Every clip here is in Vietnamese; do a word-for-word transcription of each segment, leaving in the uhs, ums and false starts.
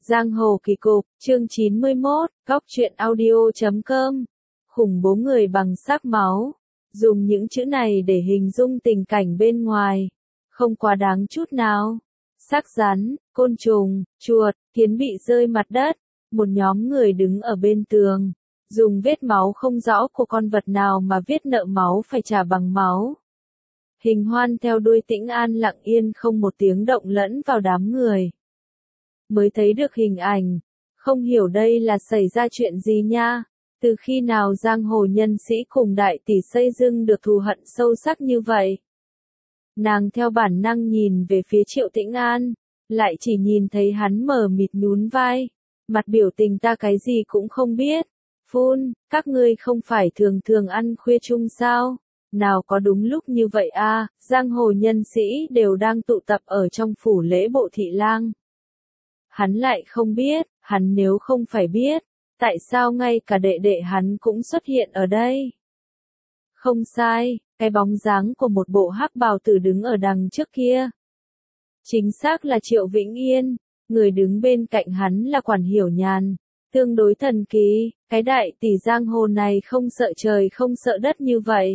Giang hồ kỳ cục, chương chín mươi mốt, Cóc truyện audio chấm com. Khủng bố người bằng sắc máu. Dùng những chữ này để hình dung tình cảnh bên ngoài. Không quá đáng chút nào. Xác rắn, côn trùng, chuột, kiến bị rơi mặt đất. Một nhóm người đứng ở bên tường. Dùng vết máu không rõ của con vật nào mà viết nợ máu phải trả bằng máu. Hình Hoan theo đuôi Tĩnh An lặng yên không một tiếng động lẫn vào đám người. Mới thấy được hình ảnh, không hiểu đây là xảy ra chuyện gì nha, từ khi nào giang hồ nhân sĩ cùng đại tỷ xây dựng được thù hận sâu sắc như vậy. Nàng theo bản năng nhìn về phía Triệu Tĩnh An, lại chỉ nhìn thấy hắn mờ mịt nhún vai, mặt biểu tình ta cái gì cũng không biết. Phun, các ngươi không phải thường thường ăn khuya chung sao? Nào có đúng lúc như vậy a, giang hồ nhân sĩ đều đang tụ tập ở trong phủ lễ bộ thị lang. Hắn lại không biết, hắn nếu không phải biết, tại sao ngay cả đệ đệ hắn cũng xuất hiện ở đây? Không sai, cái bóng dáng của một bộ hắc bào tử đứng ở đằng trước kia. Chính xác là Triệu Vĩnh Yên, người đứng bên cạnh hắn là Quản Hiểu Nhàn, tương đối thần kỳ, cái đại tỷ giang hồ này không sợ trời không sợ đất như vậy.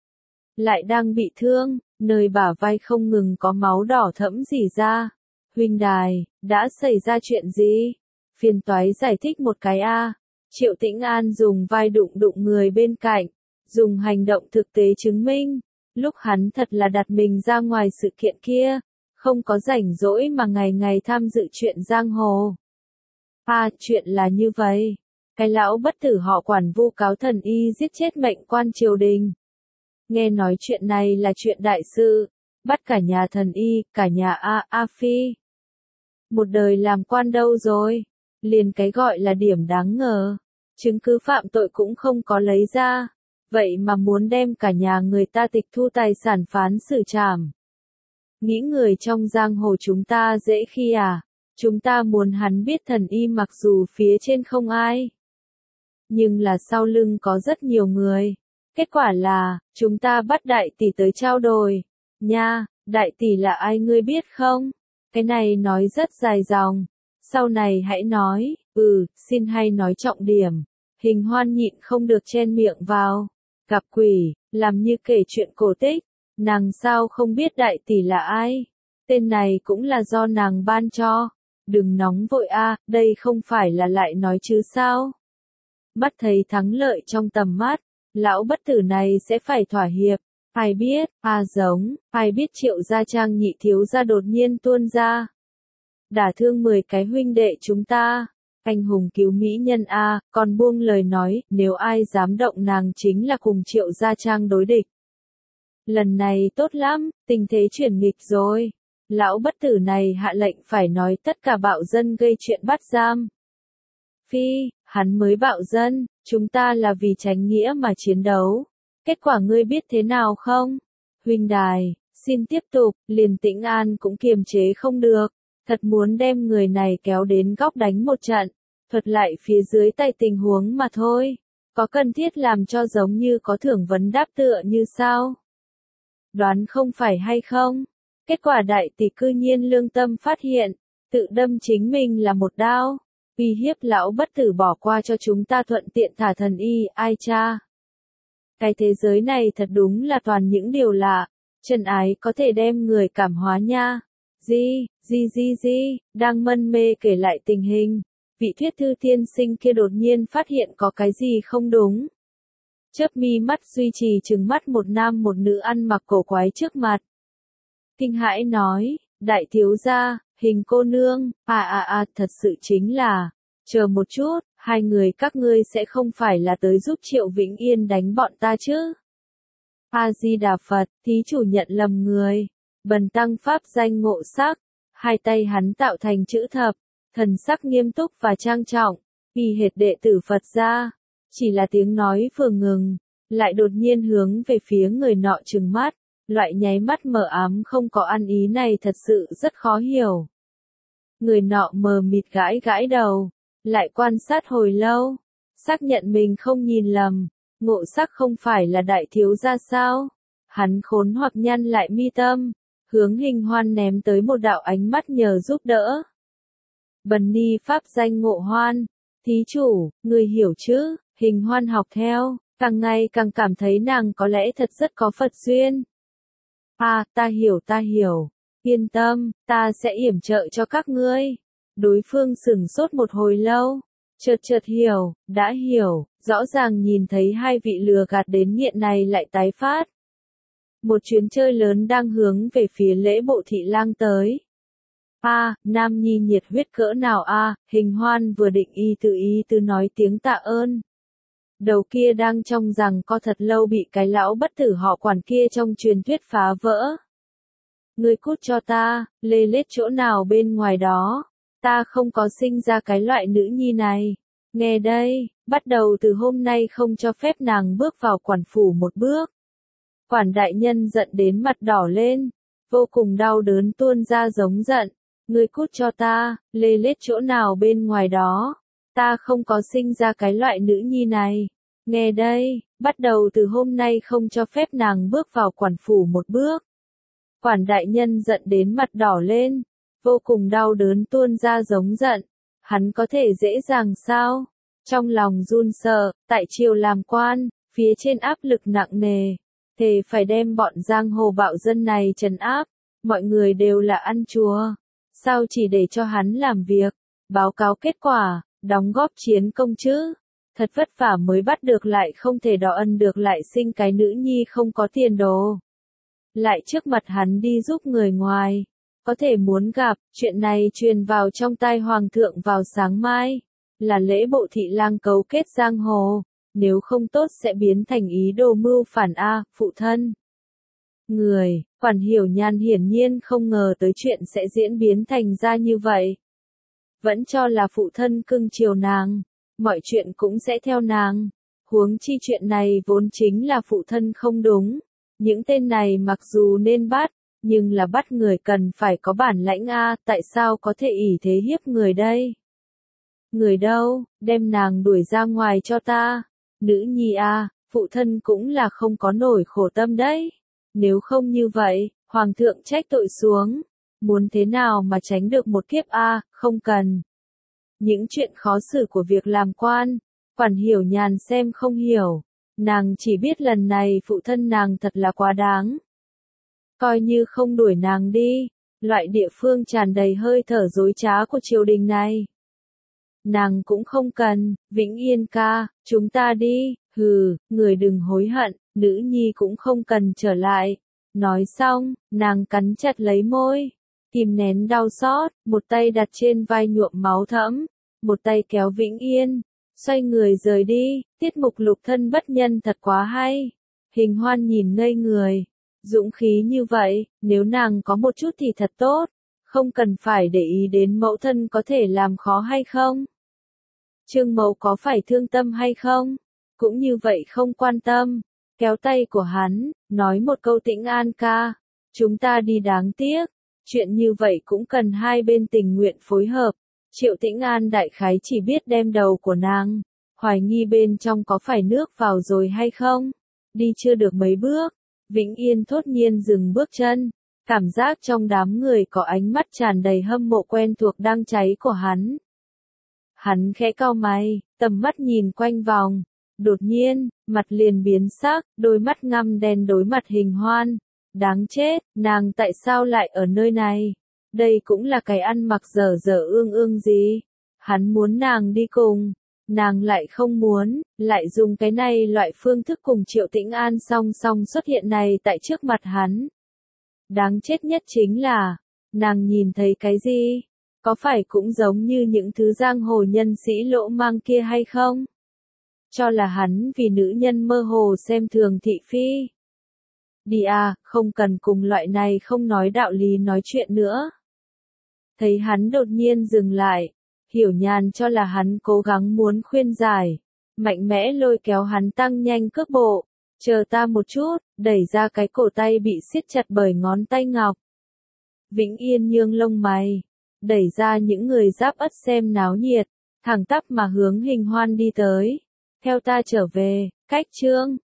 Lại đang bị thương, nơi bả vai không ngừng có máu đỏ thẫm rỉ ra. Huynh đài, đã xảy ra chuyện gì? Phiền toái giải thích một cái a. Triệu Tĩnh An dùng vai đụng đụng người bên cạnh, dùng hành động thực tế chứng minh, lúc hắn thật là đặt mình ra ngoài sự kiện kia, không có rảnh rỗi mà ngày ngày tham dự chuyện giang hồ. À, chuyện là như vậy. Cái lão bất tử họ Quản vu cáo thần y giết chết mệnh quan triều đình. Nghe nói chuyện này là chuyện đại sự, bắt cả nhà thần y, cả nhà A, A Phi. Một đời làm quan đâu rồi, liền cái gọi là điểm đáng ngờ, chứng cứ phạm tội cũng không có lấy ra, vậy mà muốn đem cả nhà người ta tịch thu tài sản phán xử trảm. Nghĩ người trong giang hồ chúng ta dễ khi à, chúng ta muốn hắn biết thần y mặc dù phía trên không ai, nhưng là sau lưng có rất nhiều người. Kết quả là, chúng ta bắt đại tỷ tới trao đổi. Nha, đại tỷ là ai ngươi biết không? Cái này nói rất dài dòng. Sau này hãy nói, ừ, xin hay nói trọng điểm. Hình Hoan nhịn không được chen miệng vào. Gặp quỷ, làm như kể chuyện cổ tích. Nàng sao không biết đại tỷ là ai? Tên này cũng là do nàng ban cho. Đừng nóng vội a, đây không phải là lại nói chứ sao? Bắt thấy thắng lợi trong tầm mắt. Lão bất tử này sẽ phải thỏa hiệp, ai biết, à giống, ai biết Triệu gia trang nhị thiếu gia đột nhiên tuôn ra. Đả thương mười cái huynh đệ chúng ta, anh hùng cứu mỹ nhân a, còn buông lời nói, nếu ai dám động nàng chính là cùng Triệu gia trang đối địch. Lần này tốt lắm, tình thế chuyển nghịch rồi. Lão bất tử này hạ lệnh phải nói tất cả bạo dân gây chuyện bắt giam. Phi, hắn mới bạo dân, chúng ta là vì tránh nghĩa mà chiến đấu. Kết quả ngươi biết thế nào không? Huynh đài, xin tiếp tục, liền Tĩnh An cũng kiềm chế không được. Thật muốn đem người này kéo đến góc đánh một trận. Thuật lại phía dưới tay tình huống mà thôi. Có cần thiết làm cho giống như có thưởng vấn đáp tựa như sao? Đoán không phải hay không? Kết quả đại tỷ cư nhiên lương tâm phát hiện, tự đâm chính mình là một đao. Uy hiếp lão bất tử bỏ qua cho chúng ta thuận tiện thả thần y, ai cha. Cái thế giới này thật đúng là toàn những điều lạ, trần ái có thể đem người cảm hóa nha. Di, di di di, đang mân mê kể lại tình hình, vị thuyết thư tiên sinh kia đột nhiên phát hiện có cái gì không đúng. Chớp mi mắt duy trì trừng mắt một nam một nữ ăn mặc cổ quái trước mặt. Kinh hãi nói, đại thiếu gia, Hình cô nương, à à à, thật sự chính là, chờ một chút, hai người các ngươi sẽ không phải là tới giúp Triệu Vĩnh Yên đánh bọn ta chứ? A-di-đà Phật, thí chủ nhận lầm người, bần tăng pháp danh Ngộ Sắc, hai tay hắn tạo thành chữ thập, thần sắc nghiêm túc và trang trọng, y hệt đệ tử Phật gia, chỉ là tiếng nói vừa ngừng, lại đột nhiên hướng về phía người nọ trừng mắt. Loại nháy mắt mờ ám không có ăn ý này thật sự rất khó hiểu. Người nọ mờ mịt gãi gãi đầu, lại quan sát hồi lâu, xác nhận mình không nhìn lầm, Ngộ Sắc không phải là đại thiếu gia sao? Hắn khốn hoặc nhăn lại mi tâm, hướng Hình Hoan ném tới một đạo ánh mắt nhờ giúp đỡ. Bần ni pháp danh Ngộ Hoan. Thí chủ, người hiểu chứ? Hình Hoan học theo, càng ngày càng cảm thấy nàng có lẽ thật rất có Phật duyên. À, ta hiểu ta hiểu. Yên tâm, ta sẽ yểm trợ cho các ngươi. Đối phương sửng sốt một hồi lâu. Chợt chợt hiểu, đã hiểu, rõ ràng nhìn thấy hai vị lừa gạt đến nghiện này lại tái phát. Một chuyến chơi lớn đang hướng về phía lễ bộ thị lang tới. A, à, Nam Nhi nhiệt huyết cỡ nào a, à, Hình Hoan vừa định y tự ý tư nói tiếng tạ ơn. Đầu kia đang trong rằng co thật lâu bị cái lão bất tử họ quản kia trong truyền thuyết phá vỡ. Ngươi cút cho ta, lê lết chỗ nào bên ngoài đó. Ta không có sinh ra cái loại nữ nhi này. Nghe đây, bắt đầu từ hôm nay không cho phép nàng bước vào quản phủ một bước. Quản đại nhân giận đến mặt đỏ lên, vô cùng đau đớn tuôn ra giống giận. Ngươi cút cho ta, lê lết chỗ nào bên ngoài đó. Ta không có sinh ra cái loại nữ nhi này. Nghe đây, bắt đầu từ hôm nay không cho phép nàng bước vào quản phủ một bước. Quản đại nhân giận đến mặt đỏ lên, vô cùng đau đớn tuôn ra giống giận. Hắn có thể dễ dàng sao? Trong lòng run sợ, tại triều làm quan, phía trên áp lực nặng nề. Thề phải đem bọn giang hồ bạo dân này trấn áp. Mọi người đều là ăn chùa. Sao chỉ để cho hắn làm việc, báo cáo kết quả, đóng góp chiến công chứ? Thật vất vả mới bắt được lại không thể đò ân được lại sinh cái nữ nhi không có tiền đồ. Lại trước mặt hắn đi giúp người ngoài. Có thể muốn gặp, chuyện này truyền vào trong tai hoàng thượng vào sáng mai. Là lễ bộ thị lang cấu kết giang hồ. Nếu không tốt sẽ biến thành ý đồ mưu phản A, phụ thân. Người, Quản Hiểu Nhan hiển nhiên không ngờ tới chuyện sẽ diễn biến thành ra như vậy. Vẫn cho là phụ thân cưng chiều nàng, mọi chuyện cũng sẽ theo nàng. Huống chi chuyện này vốn chính là phụ thân không đúng. Những tên này mặc dù nên bắt, nhưng là bắt người cần phải có bản lãnh a, tại sao có thể ỷ thế hiếp người đây? Người đâu, đem nàng đuổi ra ngoài cho ta. Nữ nhi a, phụ thân cũng là không có nổi khổ tâm đấy. Nếu không như vậy, hoàng thượng trách tội xuống. Muốn thế nào mà tránh được một kiếp a, không cần. Những chuyện khó xử của việc làm quan, Quản Hiểu Nhàn xem không hiểu. Nàng chỉ biết lần này phụ thân nàng thật là quá đáng. Coi như không đuổi nàng đi, loại địa phương tràn đầy hơi thở dối trá của triều đình này. Nàng cũng không cần, Vĩnh Yên ca, chúng ta đi, hừ, người đừng hối hận, nữ nhi cũng không cần trở lại. Nói xong, nàng cắn chặt lấy môi, kìm nén đau xót, một tay đặt trên vai nhuộm máu thẫm, một tay kéo Vĩnh Yên, xoay người rời đi. Tiết mục lục thân bất nhân thật quá hay. Hình Hoan nhìn ngây người, dũng khí như vậy, nếu nàng có một chút thì thật tốt, không cần phải để ý đến mẫu thân có thể làm khó hay không. Trương Mẫu có phải thương tâm hay không, cũng như vậy không quan tâm, kéo tay của hắn, nói một câu Tĩnh An ca, chúng ta đi đáng tiếc, chuyện như vậy cũng cần hai bên tình nguyện phối hợp. Triệu Tĩnh An đại khái chỉ biết đem đầu của nàng, hoài nghi bên trong có phải nước vào rồi hay không. Đi chưa được mấy bước, Vĩnh Yên thốt nhiên dừng bước chân, cảm giác trong đám người có ánh mắt tràn đầy hâm mộ quen thuộc đang cháy của hắn. Hắn khẽ cau mày, tầm mắt nhìn quanh vòng, đột nhiên, mặt liền biến sắc, đôi mắt ngăm đen đối mặt Hình Hoan. Đáng chết, nàng tại sao lại ở nơi này? Đây cũng là cái ăn mặc dở dở ương ương gì? Hắn muốn nàng đi cùng, nàng lại không muốn, lại dùng cái này loại phương thức cùng Triệu Tĩnh An song song xuất hiện này tại trước mặt hắn. Đáng chết nhất chính là, nàng nhìn thấy cái gì? Có phải cũng giống như những thứ giang hồ nhân sĩ lỗ mang kia hay không? Cho là hắn vì nữ nhân mơ hồ xem thường thị phi. Đi à, không cần cùng loại này không nói đạo lý nói chuyện nữa. Thấy hắn đột nhiên dừng lại, Hiểu Nhàn cho là hắn cố gắng muốn khuyên giải, mạnh mẽ lôi kéo hắn tăng nhanh cước bộ, chờ ta một chút, đẩy ra cái cổ tay bị siết chặt bởi ngón tay ngọc. Vĩnh Yên nhương lông mày, đẩy ra những người giáp ất xem náo nhiệt, thẳng tắp mà hướng Hình Hoan đi tới. Theo ta trở về, cách chương.